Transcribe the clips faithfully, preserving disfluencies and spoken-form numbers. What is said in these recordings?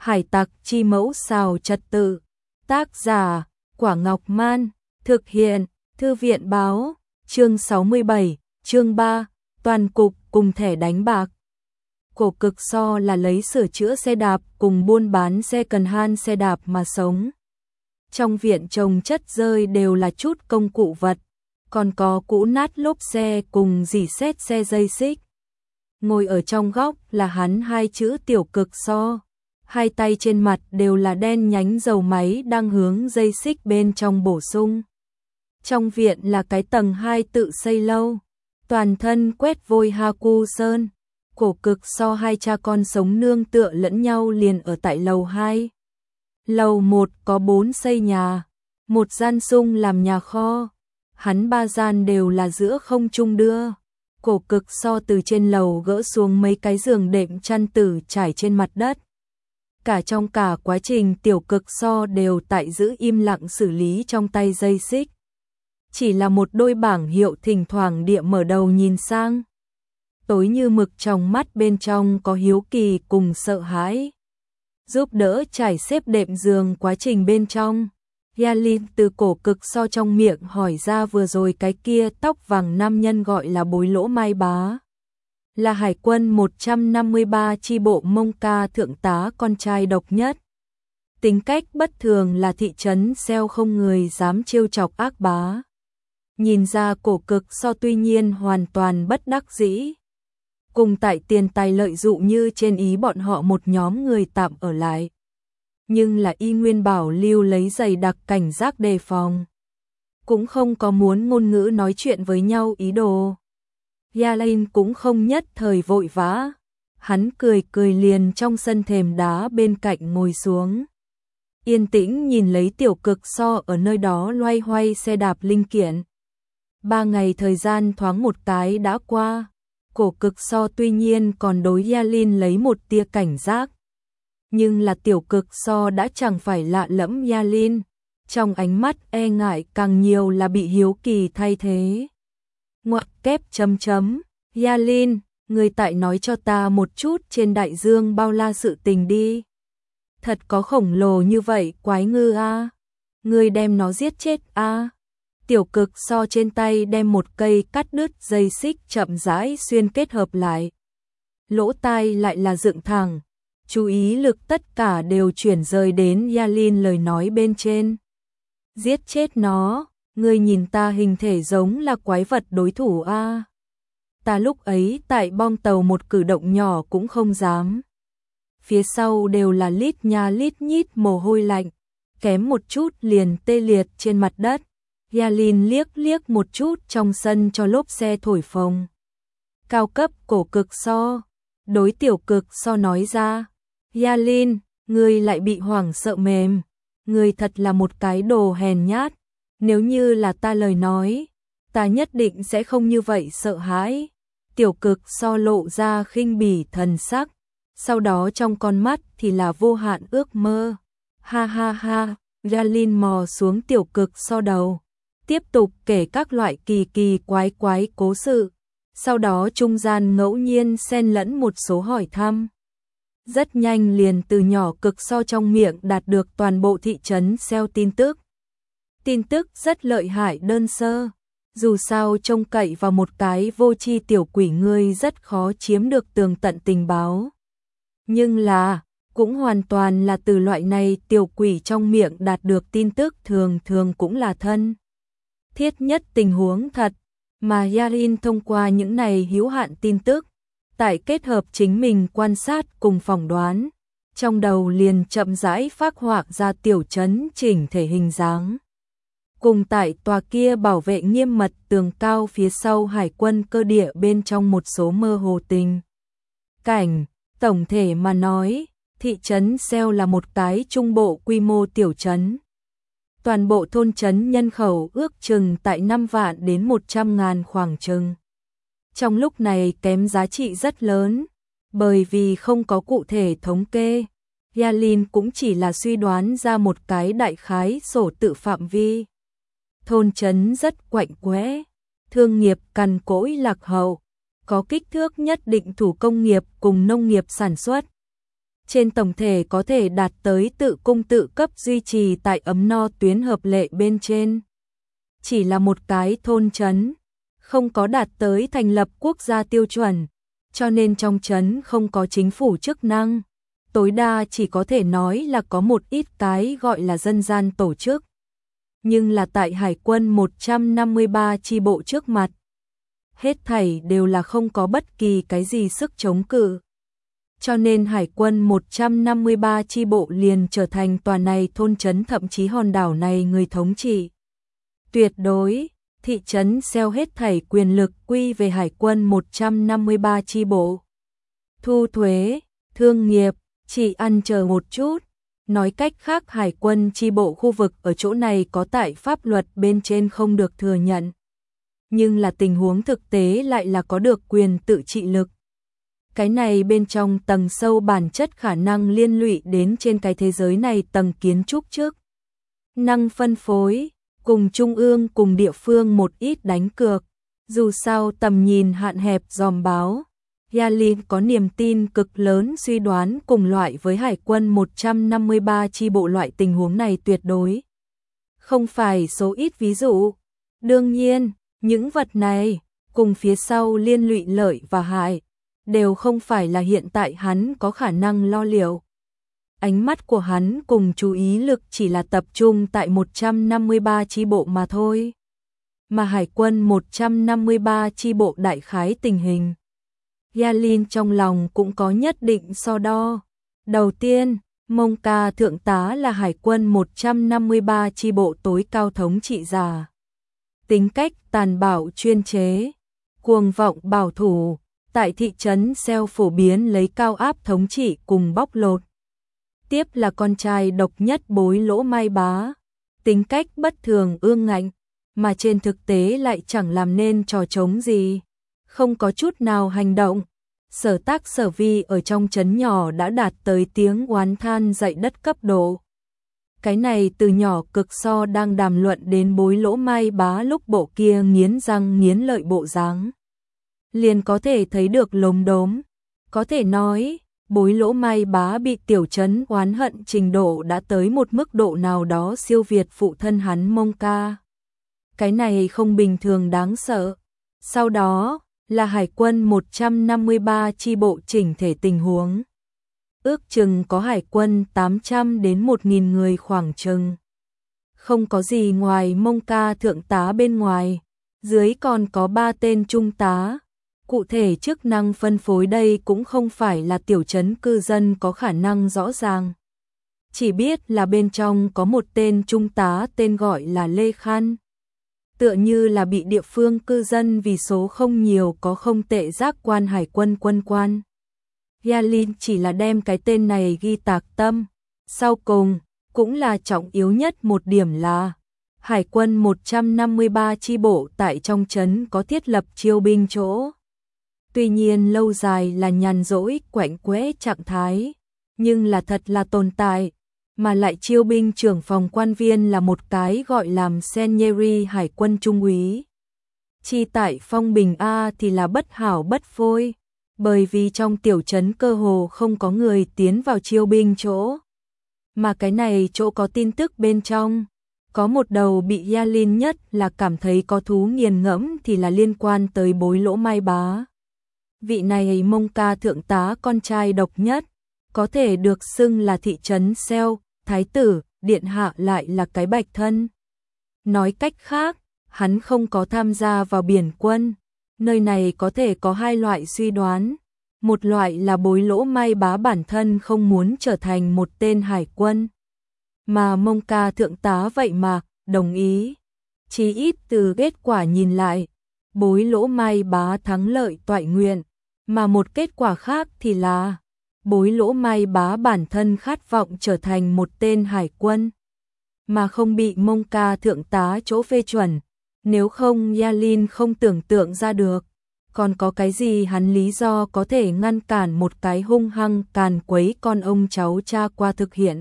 Hải tặc chi mẫu xào trật tự. Tác giả, Quả Ngọc Man. Thực hiện, Thư viện báo. Chương sáu mươi bảy, chương ba, toàn cục cùng thẻ đánh bạc. Cổ Cực So là lấy sửa chữa xe đạp cùng buôn bán xe cần han xe đạp mà sống. Trong viện trồng chất rơi đều là chút công cụ vật, còn có cũ nát lốp xe cùng rỉ sét xe dây xích. Ngồi ở trong góc là hắn hai chữ Tiểu Cực So, hai tay trên mặt đều là đen nhánh dầu máy đang hướng dây xích bên trong bổ sung. Trong viện là cái tầng hai tự xây lâu, toàn thân quét vôi Haku sơn. Cổ Cực So hai cha con sống nương tựa lẫn nhau liền ở tại lầu hai. Lầu một có bốn xây nhà, một gian sung làm nhà kho, hắn ba gian đều là giữa không trung đưa. Cổ Cực So từ trên lầu gỡ xuống mấy cái giường đệm chăn tử trải trên mặt đất. Cả trong cả quá trình Tiểu Cực So đều tại giữ im lặng xử lý trong tay dây xích. Chỉ là một đôi bảng hiệu thỉnh thoảng địa mở đầu nhìn sang. Tối như mực trong mắt bên trong có hiếu kỳ cùng sợ hãi. Giúp đỡ trải xếp đệm giường quá trình bên trong. Yalin từ Cổ Cực So trong miệng hỏi ra vừa rồi cái kia tóc vàng nam nhân gọi là Bối Lỗ Mai Bá. Là hải quân một trăm năm mươi ba chi bộ Mông Ca thượng tá con trai độc nhất. Tính cách bất thường là thị trấn xeo không người dám trêu chọc ác bá. Nhìn ra Cổ Cực So tuy nhiên hoàn toàn bất đắc dĩ. Cùng tại tiền tài lợi dụng như trên ý bọn họ một nhóm người tạm ở lại. Nhưng là y nguyên bảo lưu lấy dày đặc cảnh giác đề phòng. Cũng không có muốn ngôn ngữ nói chuyện với nhau ý đồ. Yalin cũng không nhất thời vội vã. Hắn cười cười liền trong sân thềm đá bên cạnh ngồi xuống. Yên tĩnh nhìn lấy Tiểu Cực So ở nơi đó loay hoay xe đạp linh kiện. Ba ngày thời gian thoáng một cái đã qua. Cổ Cực So tuy nhiên còn đối Yalin lấy một tia cảnh giác. Nhưng là Tiểu Cực So đã chẳng phải lạ lẫm Yalin. Trong ánh mắt e ngại càng nhiều là bị hiếu kỳ thay thế. Ngoặc kép chấm chấm. Yalin, người tại nói cho ta một chút trên đại dương bao la sự tình đi. Thật có khổng lồ như vậy quái ngư a à? Người đem nó giết chết a à? Tiểu Cực So trên tay đem một cây cắt đứt dây xích chậm rãi xuyên kết hợp lại. Lỗ tai lại là dựng thẳng, chú ý lực tất cả đều chuyển rời đến Yalin lời nói bên trên. Giết chết nó, ngươi nhìn ta hình thể giống là quái vật đối thủ a. À? Ta lúc ấy tại bom tàu một cử động nhỏ cũng không dám. Phía sau đều là lít nha lít nhít mồ hôi lạnh, kém một chút liền tê liệt trên mặt đất. Yalin liếc liếc một chút trong sân cho lốp xe thổi phồng. Cao cấp Cổ Cực So. Đối Tiểu Cực So nói ra. Yalin, ngươi lại bị hoảng sợ mềm. Ngươi thật là một cái đồ hèn nhát. Nếu như là ta lời nói, ta nhất định sẽ không như vậy sợ hãi. Tiểu Cực So lộ ra khinh bỉ thần sắc. Sau đó trong con mắt thì là vô hạn ước mơ. Ha ha ha, Yalin mò xuống Tiểu Cực So đầu. Tiếp tục kể các loại kỳ kỳ quái quái cố sự, sau đó trung gian ngẫu nhiên xen lẫn một số hỏi thăm. Rất nhanh liền từ nhỏ Cực So trong miệng đạt được toàn bộ thị trấn xeo tin tức. Tin tức rất lợi hại đơn sơ, dù sao trông cậy vào một cái vô tri tiểu quỷ ngươi rất khó chiếm được tường tận tình báo. Nhưng là, cũng hoàn toàn là từ loại này tiểu quỷ trong miệng đạt được tin tức thường thường cũng là thân thiết nhất tình huống thật, mà Yalin thông qua những này hữu hạn tin tức, tại kết hợp chính mình quan sát cùng phỏng đoán, trong đầu liền chậm rãi phác họa ra tiểu trấn chỉnh thể hình dáng. Cùng tại tòa kia bảo vệ nghiêm mật tường cao phía sau hải quân cơ địa bên trong một số mơ hồ tình cảnh, tổng thể mà nói, thị trấn xeo là một cái trung bộ quy mô tiểu trấn. Toàn bộ thôn trấn nhân khẩu ước chừng tại năm vạn đến một trăm ngàn khoảng chừng. Trong lúc này kém giá trị rất lớn, bởi vì không có cụ thể thống kê, Yalin cũng chỉ là suy đoán ra một cái đại khái sổ tự phạm vi. Thôn trấn rất quạnh quẽ, thương nghiệp cằn cỗi lạc hậu, có kích thước nhất định thủ công nghiệp cùng nông nghiệp sản xuất. trên tổng thể có thể đạt tới tự cung tự cấp duy trì tại ấm no tuyến hợp lệ bên trên. Chỉ là một cái thôn trấn, không có đạt tới thành lập quốc gia tiêu chuẩn, cho nên trong trấn không có chính phủ chức năng, tối đa chỉ có thể nói là có một ít cái gọi là dân gian tổ chức. Nhưng là tại Hải quân một trăm năm mươi ba chi bộ trước mặt, hết thảy đều là không có bất kỳ cái gì sức chống cự. Cho nên Hải quân một trăm năm mươi ba chi bộ liền trở thành tòa này thôn trấn thậm chí hòn đảo này người thống trị. Tuyệt đối, thị trấn xeo hết thảy quyền lực quy về Hải quân một trăm năm mươi ba chi bộ. Thu thuế, thương nghiệp, chỉ ăn chờ một chút. Nói cách khác Hải quân chi bộ khu vực ở chỗ này có tại pháp luật bên trên không được thừa nhận. Nhưng là tình huống thực tế lại là có được quyền tự trị lực. Cái này bên trong tầng sâu bản chất khả năng liên lụy đến trên cái thế giới này tầng kiến trúc trước. Năng phân phối, cùng trung ương cùng địa phương một ít đánh cược. Dù sao tầm nhìn hạn hẹp dòm báo. Yalin có niềm tin cực lớn suy đoán cùng loại với Hải quân một trăm năm mươi ba chi bộ loại tình huống này tuyệt đối. Không phải số ít ví dụ. Đương nhiên, những vật này, cùng phía sau liên lụy lợi và hại, đều không phải là hiện tại hắn có khả năng lo liệu. Ánh mắt của hắn cùng chú ý lực chỉ là tập trung tại một trăm năm mươi ba chi bộ mà thôi. Mà Hải quân một trăm năm mươi ba chi bộ đại khái tình hình. Yalin trong lòng cũng có nhất định so đo. Đầu tiên, Mông Ca thượng tá là Hải quân một trăm năm mươi ba chi bộ tối cao thống trị giả. Tính cách tàn bạo chuyên chế, cuồng vọng bảo thủ, tại thị trấn Seo phổ biến lấy cao áp thống trị cùng bóc lột. Tiếp là con trai độc nhất Bối Lỗ Mai Bá, tính cách bất thường ương ngạnh, mà trên thực tế lại chẳng làm nên trò trống gì, không có chút nào hành động. Sở tác sở vi ở trong trấn nhỏ đã đạt tới tiếng oán than dậy đất cấp độ. Cái này từ nhỏ cực so đang đàm luận đến Bối Lỗ Mai Bá lúc bộ kia nghiến răng nghiến lợi bộ dáng. Liền có thể thấy được lốm đốm. Có thể nói, Bối Lỗ Mai Bá bị tiểu trấn oán hận trình độ đã tới một mức độ nào đó siêu việt phụ thân hắn Mông Ca. Cái này không bình thường đáng sợ. Sau đó là Hải quân một trăm năm mươi ba chi bộ chỉnh thể tình huống. Ước chừng có Hải quân tám trăm đến một nghìn người khoảng chừng. Không có gì ngoài Mông Ca thượng tá bên ngoài, dưới còn có ba tên trung tá. Cụ thể chức năng phân phối đây cũng không phải là tiểu trấn cư dân có khả năng rõ ràng. Chỉ biết là bên trong có một tên trung tá tên gọi là Lê Khăn. Tựa như là bị địa phương cư dân vì số không nhiều có không tệ giác quan hải quân quân quan. Yalin chỉ là đem cái tên này ghi tạc tâm. Sau cùng, cũng là trọng yếu nhất một điểm là Hải quân một trăm năm mươi ba chi bộ tại trong trấn có thiết lập chiêu binh chỗ. Tuy nhiên lâu dài là nhàn rỗi quạnh quẽ trạng thái, nhưng là thật là tồn tại, mà lại chiêu binh trưởng phòng quan viên là một cái gọi làm Senieri Hải quân trung úy. Chi tại Phong Bình A thì là bất hảo bất phôi, bởi vì trong tiểu trấn cơ hồ không có người tiến vào chiêu binh chỗ. Mà cái này chỗ có tin tức bên trong, có một đầu bị Yalin nhất là cảm thấy có thú nghiền ngẫm thì là liên quan tới Bối Lỗ Mai Bá. Vị này Mông Ca thượng tá con trai độc nhất, có thể được xưng là thị trấn Seo, thái tử, điện hạ lại là cái bạch thân. Nói cách khác, hắn không có tham gia vào biển quân. Nơi này có thể có hai loại suy đoán. Một loại là Bối Lỗ Mai Bá bản thân không muốn trở thành một tên hải quân. Mà Mông Ca thượng tá vậy mà, đồng ý. Chỉ ít từ kết quả nhìn lại, Bối Lỗ Mai Bá thắng lợi toại nguyện. Mà một kết quả khác thì là Bối Lỗ Mai Bá bản thân khát vọng trở thành một tên hải quân, mà không bị Mông Ca thượng tá chỗ phê chuẩn. Nếu không Yalin không tưởng tượng ra được, còn có cái gì hắn lý do có thể ngăn cản một cái hung hăng càn quấy con ông cháu cha qua thực hiện.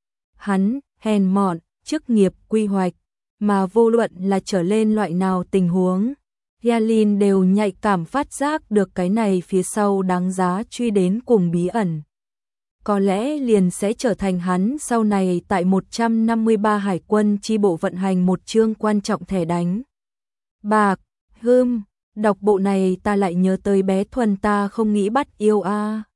Hắn, hèn mọn, chức nghiệp quy hoạch, mà vô luận là trở lên loại nào tình huống, Yalin đều nhạy cảm phát giác được cái này phía sau đáng giá truy đến cùng bí ẩn. có lẽ liền sẽ trở thành hắn sau này tại một trăm năm mươi ba hải quân chi bộ vận hành một chương quan trọng thẻ đánh bạc. Hừm, đọc bộ này ta lại nhớ tới bé Thuần ta không nghĩ bắt yêu a.